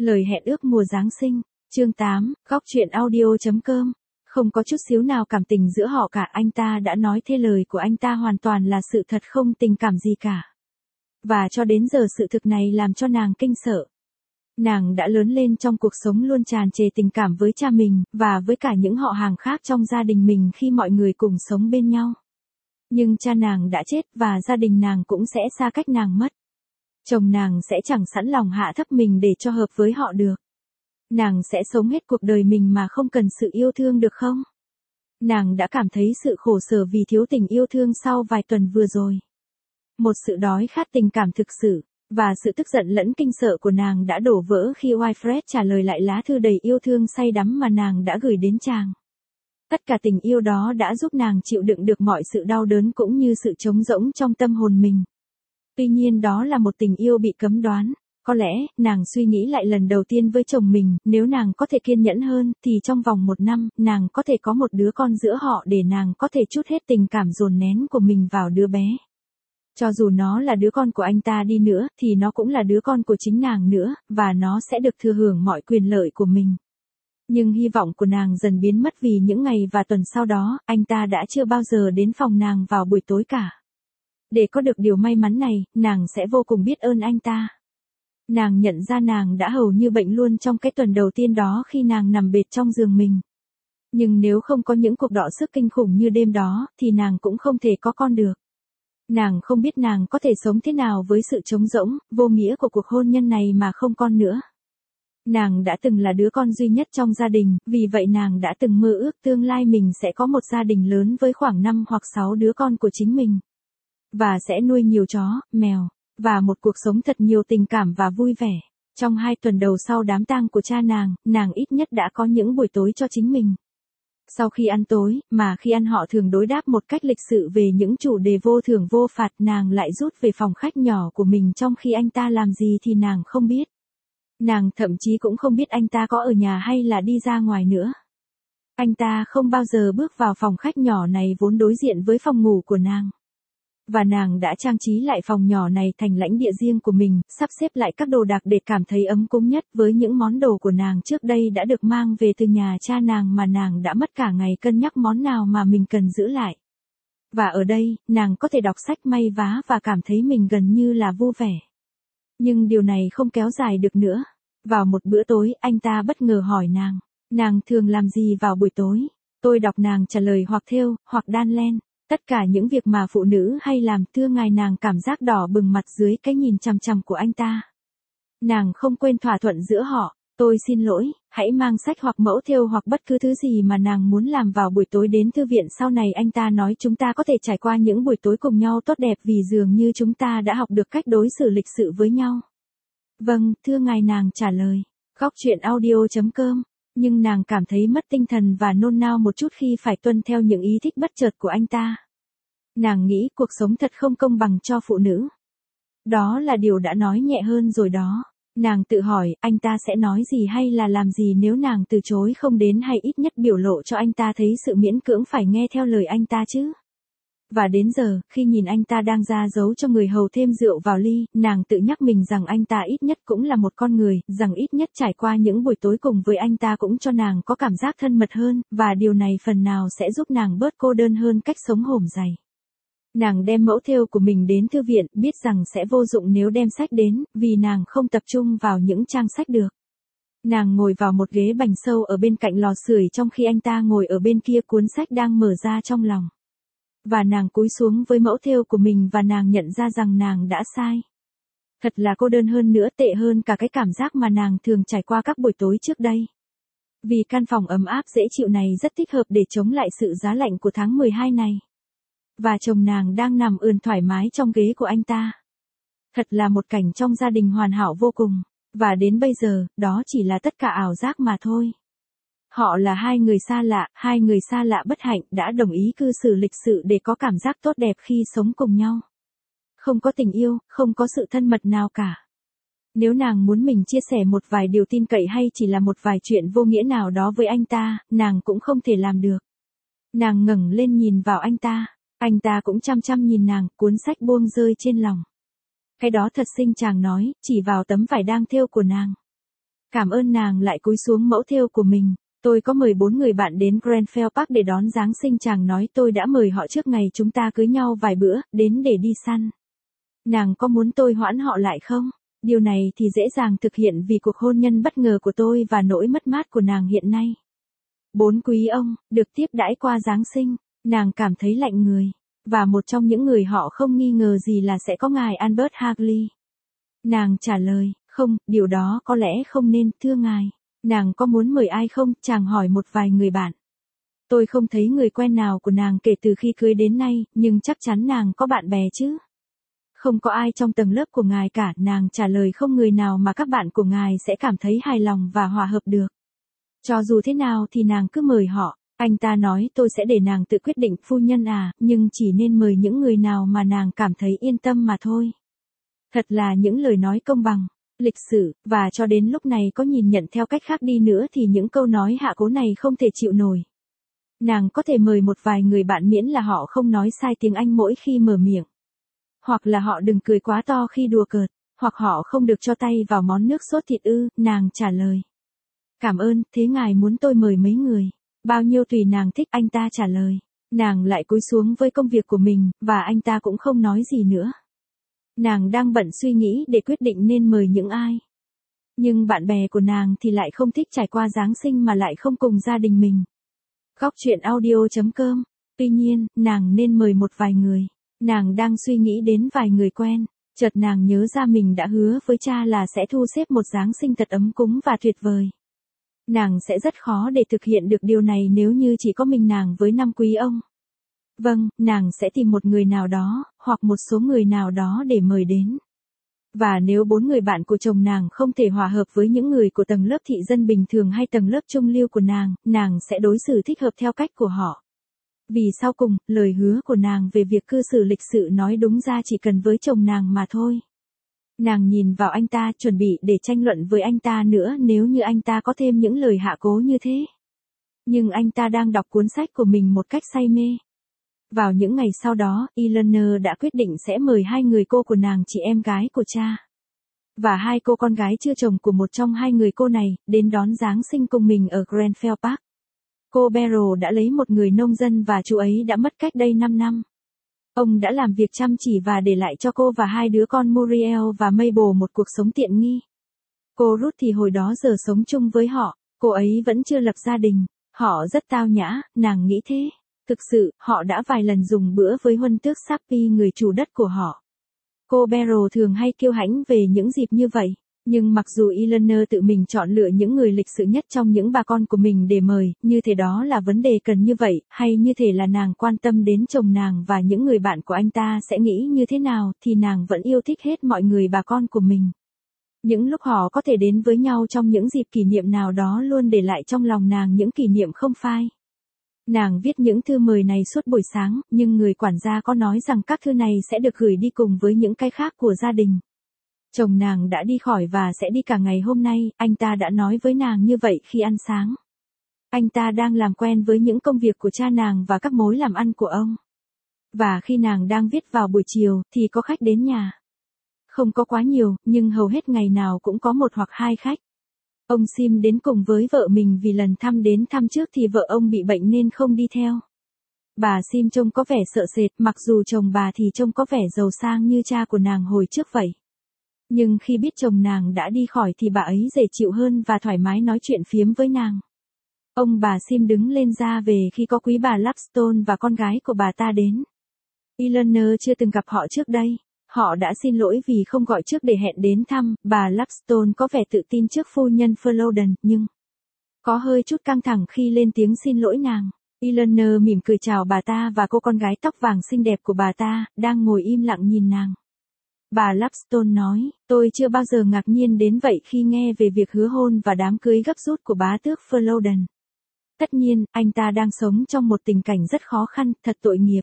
Lời hẹn ước mùa Giáng sinh, chương 8, góc truyện audio.com. Không có chút xíu nào cảm tình giữa họ cả, anh ta đã nói thế, lời của anh ta hoàn toàn là sự thật, không tình cảm gì cả. Và cho đến giờ sự thực này làm cho nàng kinh sợ. Nàng đã lớn lên trong cuộc sống luôn tràn trề tình cảm với cha mình, và với cả những họ hàng khác trong gia đình mình khi mọi người cùng sống bên nhau. Nhưng cha nàng đã chết và gia đình nàng cũng sẽ xa cách nàng mất. Chồng nàng sẽ chẳng sẵn lòng hạ thấp mình để cho hợp với họ được. Nàng sẽ sống hết cuộc đời mình mà không cần sự yêu thương được không? Nàng đã cảm thấy sự khổ sở vì thiếu tình yêu thương sau vài tuần vừa rồi. Một sự đói khát tình cảm thực sự, và sự tức giận lẫn kinh sợ của nàng đã đổ vỡ khi Wilfred trả lời lại lá thư đầy yêu thương say đắm mà nàng đã gửi đến chàng. Tất cả tình yêu đó đã giúp nàng chịu đựng được mọi sự đau đớn cũng như sự trống rỗng trong tâm hồn mình. Tuy nhiên đó là một tình yêu bị cấm đoán. Có lẽ, nàng suy nghĩ lại lần đầu tiên với chồng mình, nếu nàng có thể kiên nhẫn hơn, thì trong vòng 1 năm, nàng có thể có một đứa con giữa họ để nàng có thể trút hết tình cảm dồn nén của mình vào đứa bé. Cho dù nó là đứa con của anh ta đi nữa, thì nó cũng là đứa con của chính nàng nữa, và nó sẽ được thừa hưởng mọi quyền lợi của mình. Nhưng hy vọng của nàng dần biến mất vì những ngày và tuần sau đó, anh ta đã chưa bao giờ đến phòng nàng vào buổi tối cả. Để có được điều may mắn này, nàng sẽ vô cùng biết ơn anh ta. Nàng nhận ra nàng đã hầu như bệnh luôn trong cái tuần đầu tiên đó khi nàng nằm bệt trong giường mình. Nhưng nếu không có những cuộc đọ sức kinh khủng như đêm đó, thì nàng cũng không thể có con được. Nàng không biết nàng có thể sống thế nào với sự trống rỗng, vô nghĩa của cuộc hôn nhân này mà không con nữa. Nàng đã từng là đứa con duy nhất trong gia đình, vì vậy nàng đã từng mơ ước tương lai mình sẽ có một gia đình lớn với khoảng 5 hoặc 6 đứa con của chính mình. Và sẽ nuôi nhiều chó, mèo, và một cuộc sống thật nhiều tình cảm và vui vẻ. Trong 2 tuần đầu sau đám tang của cha nàng ít nhất đã có những buổi tối cho chính mình. Sau khi ăn tối, mà khi ăn họ thường đối đáp một cách lịch sự về những chủ đề vô thưởng vô phạt, nàng lại rút về phòng khách nhỏ của mình trong khi anh ta làm gì thì nàng không biết. Nàng thậm chí cũng không biết anh ta có ở nhà hay là đi ra ngoài nữa. Anh ta không bao giờ bước vào phòng khách nhỏ này vốn đối diện với phòng ngủ của nàng. Và nàng đã trang trí lại phòng nhỏ này thành lãnh địa riêng của mình, sắp xếp lại các đồ đạc để cảm thấy ấm cúng nhất với những món đồ của nàng trước đây đã được mang về từ nhà cha nàng mà nàng đã mất cả ngày cân nhắc món nào mà mình cần giữ lại. Và ở đây, nàng có thể đọc sách may vá và cảm thấy mình gần như là vui vẻ. Nhưng điều này không kéo dài được nữa. Vào một bữa tối, anh ta bất ngờ hỏi nàng thường làm gì vào buổi tối? Tôi đọc, nàng trả lời, hoặc thêu, hoặc đan len. Tất cả những việc mà phụ nữ hay làm. Thưa ngài, nàng cảm giác đỏ bừng mặt dưới cái nhìn chằm chằm của anh ta. Nàng không quên thỏa thuận giữa họ. Tôi xin lỗi, hãy mang sách hoặc mẫu thêu hoặc bất cứ thứ gì mà nàng muốn làm vào buổi tối đến thư viện sau này. Anh ta nói chúng ta có thể trải qua những buổi tối cùng nhau tốt đẹp vì dường như chúng ta đã học được cách đối xử lịch sự với nhau. Vâng, thưa ngài, nàng trả lời. Góc truyện audio.com. Nhưng nàng cảm thấy mất tinh thần và nôn nao một chút khi phải tuân theo những ý thích bất chợt của anh ta. Nàng nghĩ cuộc sống thật không công bằng cho phụ nữ. Đó là điều đã nói nhẹ hơn rồi đó. Nàng tự hỏi, anh ta sẽ nói gì hay là làm gì nếu nàng từ chối không đến, hay ít nhất biểu lộ cho anh ta thấy sự miễn cưỡng phải nghe theo lời anh ta chứ. Và đến giờ, khi nhìn anh ta đang ra dấu cho người hầu thêm rượu vào ly, nàng tự nhắc mình rằng anh ta ít nhất cũng là một con người, rằng ít nhất trải qua những buổi tối cùng với anh ta cũng cho nàng có cảm giác thân mật hơn, và điều này phần nào sẽ giúp nàng bớt cô đơn hơn cách sống hổm dày. Nàng đem mẫu thêu của mình đến thư viện, biết rằng sẽ vô dụng nếu đem sách đến, vì nàng không tập trung vào những trang sách được. Nàng ngồi vào một ghế bành sâu ở bên cạnh lò sưởi trong khi anh ta ngồi ở bên kia, cuốn sách đang mở ra trong lòng. Và nàng cúi xuống với mẫu thêu của mình và nàng nhận ra rằng nàng đã sai. Thật là cô đơn hơn nữa, tệ hơn cả cái cảm giác mà nàng thường trải qua các buổi tối trước đây. Vì căn phòng ấm áp dễ chịu này rất thích hợp để chống lại sự giá lạnh của tháng 12 này. Và chồng nàng đang nằm ườn thoải mái trong ghế của anh ta. Thật là một cảnh trong gia đình hoàn hảo vô cùng. Và đến bây giờ, đó chỉ là tất cả ảo giác mà thôi. Họ là hai người xa lạ bất hạnh đã đồng ý cư xử lịch sự để có cảm giác tốt đẹp khi sống cùng nhau. Không có tình yêu, không có sự thân mật nào cả. Nếu nàng muốn mình chia sẻ một vài điều tin cậy hay chỉ là một vài chuyện vô nghĩa nào đó với anh ta, nàng cũng không thể làm được. Nàng ngẩng lên nhìn vào anh ta cũng chăm chăm nhìn nàng, cuốn sách buông rơi trên lòng. Cái đó thật xinh, chàng nói, chỉ vào tấm vải đang thêu của nàng. Cảm ơn nàng lại cúi xuống mẫu thêu của mình. Tôi có mời 4 người bạn đến Grenfell Park để đón Giáng sinh, chàng nói. Tôi đã mời họ trước ngày chúng ta cưới nhau vài bữa, đến để đi săn. Nàng có muốn tôi hoãn họ lại không? Điều này thì dễ dàng thực hiện vì cuộc hôn nhân bất ngờ của tôi và nỗi mất mát của nàng hiện nay. 4 quý ông, được tiếp đãi qua Giáng sinh, nàng cảm thấy lạnh người. Và một trong những người họ không nghi ngờ gì là sẽ có ngài Albert Hagley. Nàng trả lời, không, điều đó có lẽ không nên, thưa ngài. Nàng có muốn mời ai không? Chàng hỏi một vài người bạn. Tôi không thấy người quen nào của nàng kể từ khi cưới đến nay, nhưng chắc chắn nàng có bạn bè chứ. Không có ai trong tầng lớp của ngài cả, nàng trả lời, không người nào mà các bạn của ngài sẽ cảm thấy hài lòng và hòa hợp được. Cho dù thế nào thì nàng cứ mời họ. Anh ta nói, tôi sẽ để nàng tự quyết định, phu nhân à, nhưng chỉ nên mời những người nào mà nàng cảm thấy yên tâm mà thôi. Thật là những lời nói công bằng, lịch sự, và cho đến lúc này có nhìn nhận theo cách khác đi nữa thì những câu nói hạ cố này không thể chịu nổi. Nàng có thể mời một vài người bạn miễn là họ không nói sai tiếng Anh mỗi khi mở miệng. Hoặc là họ đừng cười quá to khi đùa cợt, hoặc họ không được cho tay vào món nước sốt thịt ư, nàng trả lời. Cảm ơn, thế ngài muốn tôi mời mấy người? Bao nhiêu tùy nàng thích, anh ta trả lời. Nàng lại cúi xuống với công việc của mình, và anh ta cũng không nói gì nữa. Nàng đang bận suy nghĩ để quyết định nên mời những ai. Nhưng bạn bè của nàng thì lại không thích trải qua Giáng sinh mà lại không cùng gia đình mình. Góc truyện audio.com. Tuy nhiên, nàng nên mời một vài người. Nàng đang suy nghĩ đến vài người quen. Chợt nàng nhớ ra mình đã hứa với cha là sẽ thu xếp một Giáng sinh thật ấm cúng và tuyệt vời. Nàng sẽ rất khó để thực hiện được điều này nếu như chỉ có mình nàng với 5 quý ông. Vâng, nàng sẽ tìm một người nào đó, hoặc một số người nào đó để mời đến. Và nếu 4 người bạn của chồng nàng không thể hòa hợp với những người của tầng lớp thị dân bình thường hay tầng lớp trung lưu của nàng sẽ đối xử thích hợp theo cách của họ. Vì sau cùng, lời hứa của nàng về việc cư xử lịch sự nói đúng ra chỉ cần với chồng nàng mà thôi. Nàng nhìn vào anh ta, chuẩn bị để tranh luận với anh ta nữa nếu như anh ta có thêm những lời hạ cố như thế. Nhưng anh ta đang đọc cuốn sách của mình một cách say mê. Vào những ngày sau đó, Eleanor đã quyết định sẽ mời 2 người cô của nàng, chị em gái của cha. Và 2 cô con gái chưa chồng của một trong 2 người cô này, đến đón Giáng sinh cùng mình ở Grenfell Park. Cô Beryl đã lấy một người nông dân và chú ấy đã mất cách đây 5 năm. Ông đã làm việc chăm chỉ và để lại cho cô và 2 đứa con Muriel và Mabel một cuộc sống tiện nghi. Cô Ruth thì hồi đó giờ sống chung với họ, cô ấy vẫn chưa lập gia đình. Họ rất tao nhã, nàng nghĩ thế. Thực sự, họ đã vài lần dùng bữa với huân tước Sappy, người chủ đất của họ. Cô Beryl thường hay kiêu hãnh về những dịp như vậy. Nhưng mặc dù Eleanor tự mình chọn lựa những người lịch sự nhất trong những bà con của mình để mời, như thể đó là vấn đề cần như vậy, hay như thể là nàng quan tâm đến chồng nàng và những người bạn của anh ta sẽ nghĩ như thế nào, thì nàng vẫn yêu thích hết mọi người bà con của mình. Những lúc họ có thể đến với nhau trong những dịp kỷ niệm nào đó luôn để lại trong lòng nàng những kỷ niệm không phai. Nàng viết những thư mời này suốt buổi sáng, nhưng người quản gia có nói rằng các thư này sẽ được gửi đi cùng với những cái khác của gia đình. Chồng nàng đã đi khỏi và sẽ đi cả ngày hôm nay, anh ta đã nói với nàng như vậy khi ăn sáng. Anh ta đang làm quen với những công việc của cha nàng và các mối làm ăn của ông. Và khi nàng đang viết vào buổi chiều, thì có khách đến nhà. Không có quá nhiều, nhưng hầu hết ngày nào cũng có 1 hoặc 2 khách. Ông Sim đến cùng với vợ mình vì lần đến thăm trước thì vợ ông bị bệnh nên không đi theo. Bà Sim trông có vẻ sợ sệt, mặc dù chồng bà thì trông có vẻ giàu sang như cha của nàng hồi trước vậy. Nhưng khi biết chồng nàng đã đi khỏi thì bà ấy dễ chịu hơn và thoải mái nói chuyện phiếm với nàng. Ông bà Sim đứng lên ra về khi có quý bà Lapstone và con gái của bà ta đến. Eleanor chưa từng gặp họ trước đây. Họ đã xin lỗi vì không gọi trước để hẹn đến thăm. Bà Lapstone có vẻ tự tin trước phu nhân Flodden, nhưng có hơi chút căng thẳng khi lên tiếng xin lỗi nàng. Eleanor mỉm cười chào bà ta và cô con gái tóc vàng xinh đẹp của bà ta, đang ngồi im lặng nhìn nàng. Bà Lapstone nói, tôi chưa bao giờ ngạc nhiên đến vậy khi nghe về việc hứa hôn và đám cưới gấp rút của bá tước Flodden. Tất nhiên, anh ta đang sống trong một tình cảnh rất khó khăn, thật tội nghiệp.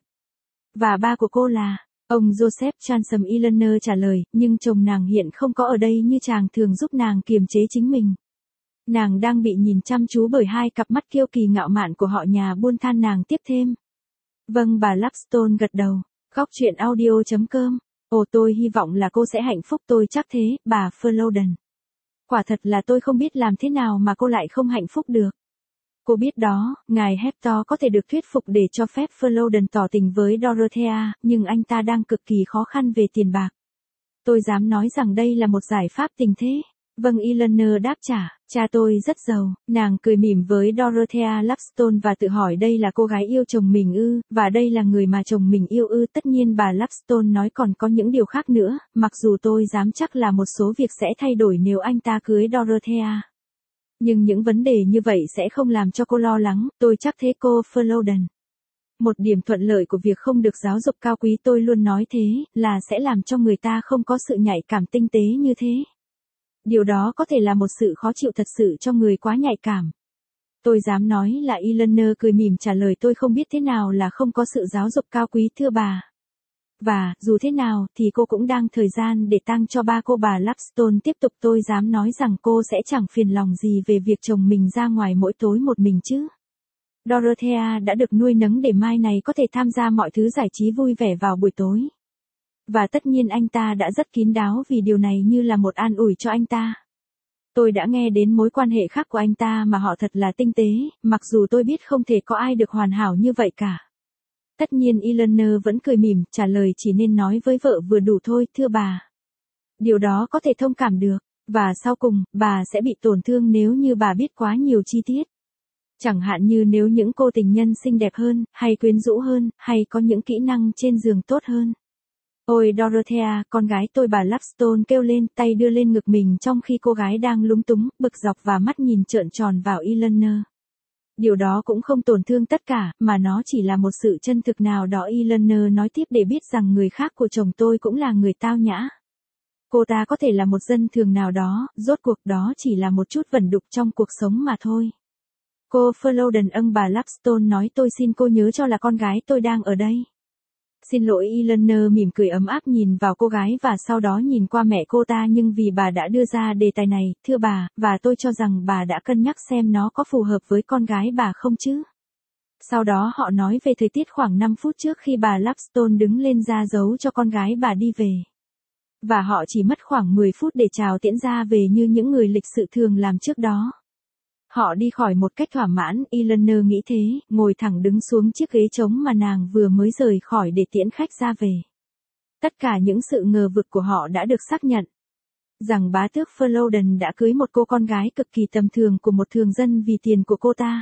Và ba của cô là, ông Joseph Transome. Eleanor trả lời, nhưng chồng nàng hiện không có ở đây như chàng thường giúp nàng kiềm chế chính mình. Nàng đang bị nhìn chăm chú bởi 2 cặp mắt kiêu kỳ ngạo mạn của họ nhà buôn than. Nàng tiếp thêm. Vâng, bà Lapstone gật đầu. Góc truyện audio.com. Ồ, tôi hy vọng là cô sẽ hạnh phúc, tôi chắc thế, bà Flodden. Quả thật là tôi không biết làm thế nào mà cô lại không hạnh phúc được. Cô biết đó, ngài Hector có thể được thuyết phục để cho phép Flodden tỏ tình với Dorothea, nhưng anh ta đang cực kỳ khó khăn về tiền bạc. Tôi dám nói rằng đây là một giải pháp tình thế. Vâng, Eleanor đáp trả, cha tôi rất giàu. Nàng cười mỉm với Dorothea Lapstone và tự hỏi đây là cô gái yêu chồng mình ư, và đây là người mà chồng mình yêu ư. Tất nhiên bà Lapstone nói còn có những điều khác nữa, mặc dù tôi dám chắc là một số việc sẽ thay đổi nếu anh ta cưới Dorothea. Nhưng những vấn đề như vậy sẽ không làm cho cô lo lắng, tôi chắc thế cô Flodden. Một điểm thuận lợi của việc không được giáo dục cao quý, tôi luôn nói thế, là sẽ làm cho người ta không có sự nhạy cảm tinh tế như thế. Điều đó có thể là một sự khó chịu thật sự cho người quá nhạy cảm. Tôi dám nói là Eleanor cười mỉm trả lời tôi không biết thế nào là không có sự giáo dục cao quý thưa bà. Và, dù thế nào, thì cô cũng đang thời gian để tang cho ba cô. Bà Lapstone tiếp tục tôi dám nói rằng cô sẽ chẳng phiền lòng gì về việc chồng mình ra ngoài mỗi tối một mình chứ. Dorothea đã được nuôi nấng để mai này có thể tham gia mọi thứ giải trí vui vẻ vào buổi tối. Và tất nhiên anh ta đã rất kín đáo vì điều này như là một an ủi cho anh ta. Tôi đã nghe đến mối quan hệ khác của anh ta mà họ thật là tinh tế, mặc dù tôi biết không thể có ai được hoàn hảo như vậy cả. Tất nhiên Eleanor vẫn cười mỉm, trả lời chỉ nên nói với vợ vừa đủ thôi, thưa bà. Điều đó có thể thông cảm được, và sau cùng, bà sẽ bị tổn thương nếu như bà biết quá nhiều chi tiết. Chẳng hạn như nếu những cô tình nhân xinh đẹp hơn, hay quyến rũ hơn, hay có những kỹ năng trên giường tốt hơn. Ôi Dorothea, con gái tôi, bà Lapstone kêu lên, tay đưa lên ngực mình trong khi cô gái đang lúng túng, bực dọc và mắt nhìn trợn tròn vào Eleanor. Điều đó cũng không tổn thương tất cả, mà nó chỉ là một sự chân thực nào đó. Eleanor nói tiếp để biết rằng người khác của chồng tôi cũng là người tao nhã. Cô ta có thể là một dân thường nào đó, rốt cuộc đó chỉ là một chút vẩn đục trong cuộc sống mà thôi. Cô Flodden, bà Lapstone nói tôi xin cô nhớ cho là con gái tôi đang ở đây. Xin lỗi, Eleanor mỉm cười ấm áp nhìn vào cô gái và sau đó nhìn qua mẹ cô ta, nhưng vì bà đã đưa ra đề tài này, thưa bà, và tôi cho rằng bà đã cân nhắc xem nó có phù hợp với con gái bà không chứ. Sau đó họ nói về thời tiết khoảng 5 phút trước khi bà Lapstone đứng lên ra dấu cho con gái bà đi về. Và họ chỉ mất khoảng 10 phút để chào tiễn ra về như những người lịch sự thường làm trước đó. Họ đi khỏi một cách thỏa mãn, Eleanor nghĩ thế, ngồi thẳng đứng xuống chiếc ghế trống mà nàng vừa mới rời khỏi để tiễn khách ra về. Tất cả những sự ngờ vực của họ đã được xác nhận. Rằng bá tước Flodden đã cưới một cô con gái cực kỳ tầm thường của một thường dân vì tiền của cô ta.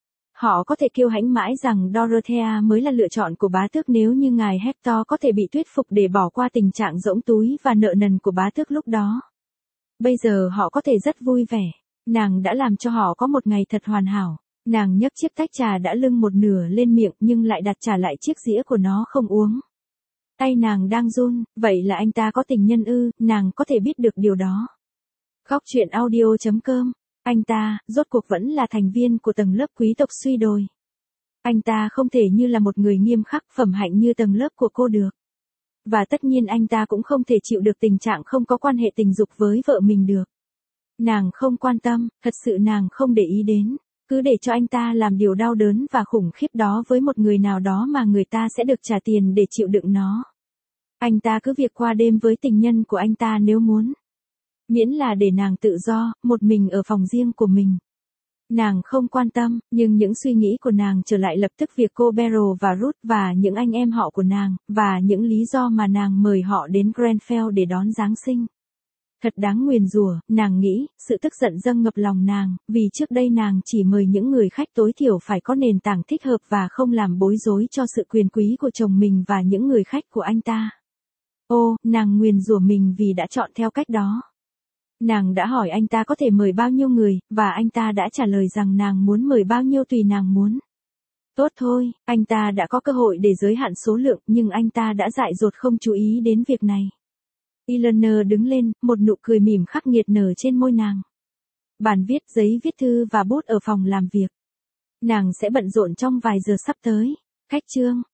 Họ có thể kiêu hãnh mãi rằng Dorothea mới là lựa chọn của bá tước nếu như ngài Hector có thể bị thuyết phục để bỏ qua tình trạng rỗng túi và nợ nần của bá tước lúc đó. Bây giờ họ có thể rất vui vẻ. Nàng đã làm cho họ có một ngày thật hoàn hảo. Nàng nhấc chiếc tách trà đã lưng một nửa lên miệng nhưng lại đặt trả lại chiếc dĩa của nó không uống. Tay nàng đang run, vậy là anh ta có tình nhân ư, nàng có thể biết được điều đó. Góc truyện audio.com, anh ta, rốt cuộc vẫn là thành viên của tầng lớp quý tộc suy đồi. Anh ta không thể như là một người nghiêm khắc phẩm hạnh như tầng lớp của cô được. Và tất nhiên anh ta cũng không thể chịu được tình trạng không có quan hệ tình dục với vợ mình được. Nàng không quan tâm, thật sự nàng không để ý đến, cứ để cho anh ta làm điều đau đớn và khủng khiếp đó với một người nào đó mà người ta sẽ được trả tiền để chịu đựng nó. Anh ta cứ việc qua đêm với tình nhân của anh ta nếu muốn. Miễn là để nàng tự do, một mình ở phòng riêng của mình. Nàng không quan tâm, nhưng những suy nghĩ của nàng trở lại lập tức việc cô Beryl và Ruth và những anh em họ của nàng, và những lý do mà nàng mời họ đến Grenfell để đón Giáng sinh. Thật đáng nguyền rủa, nàng nghĩ, sự tức giận dâng ngập lòng nàng, vì trước đây nàng chỉ mời những người khách tối thiểu phải có nền tảng thích hợp và không làm bối rối cho sự quyền quý của chồng mình và những người khách của anh ta. Ô, nàng nguyền rủa mình vì đã chọn theo cách đó. Nàng đã hỏi anh ta có thể mời bao nhiêu người, và anh ta đã trả lời rằng nàng muốn mời bao nhiêu tùy nàng muốn. Tốt thôi, anh ta đã có cơ hội để giới hạn số lượng, nhưng anh ta đã dại dột không chú ý đến việc này. Eleanor đứng lên, một nụ cười mỉm khắc nghiệt nở trên môi nàng. Bàn viết, giấy viết thư và bút ở phòng làm việc. Nàng sẽ bận rộn trong vài giờ sắp tới. Khách chương.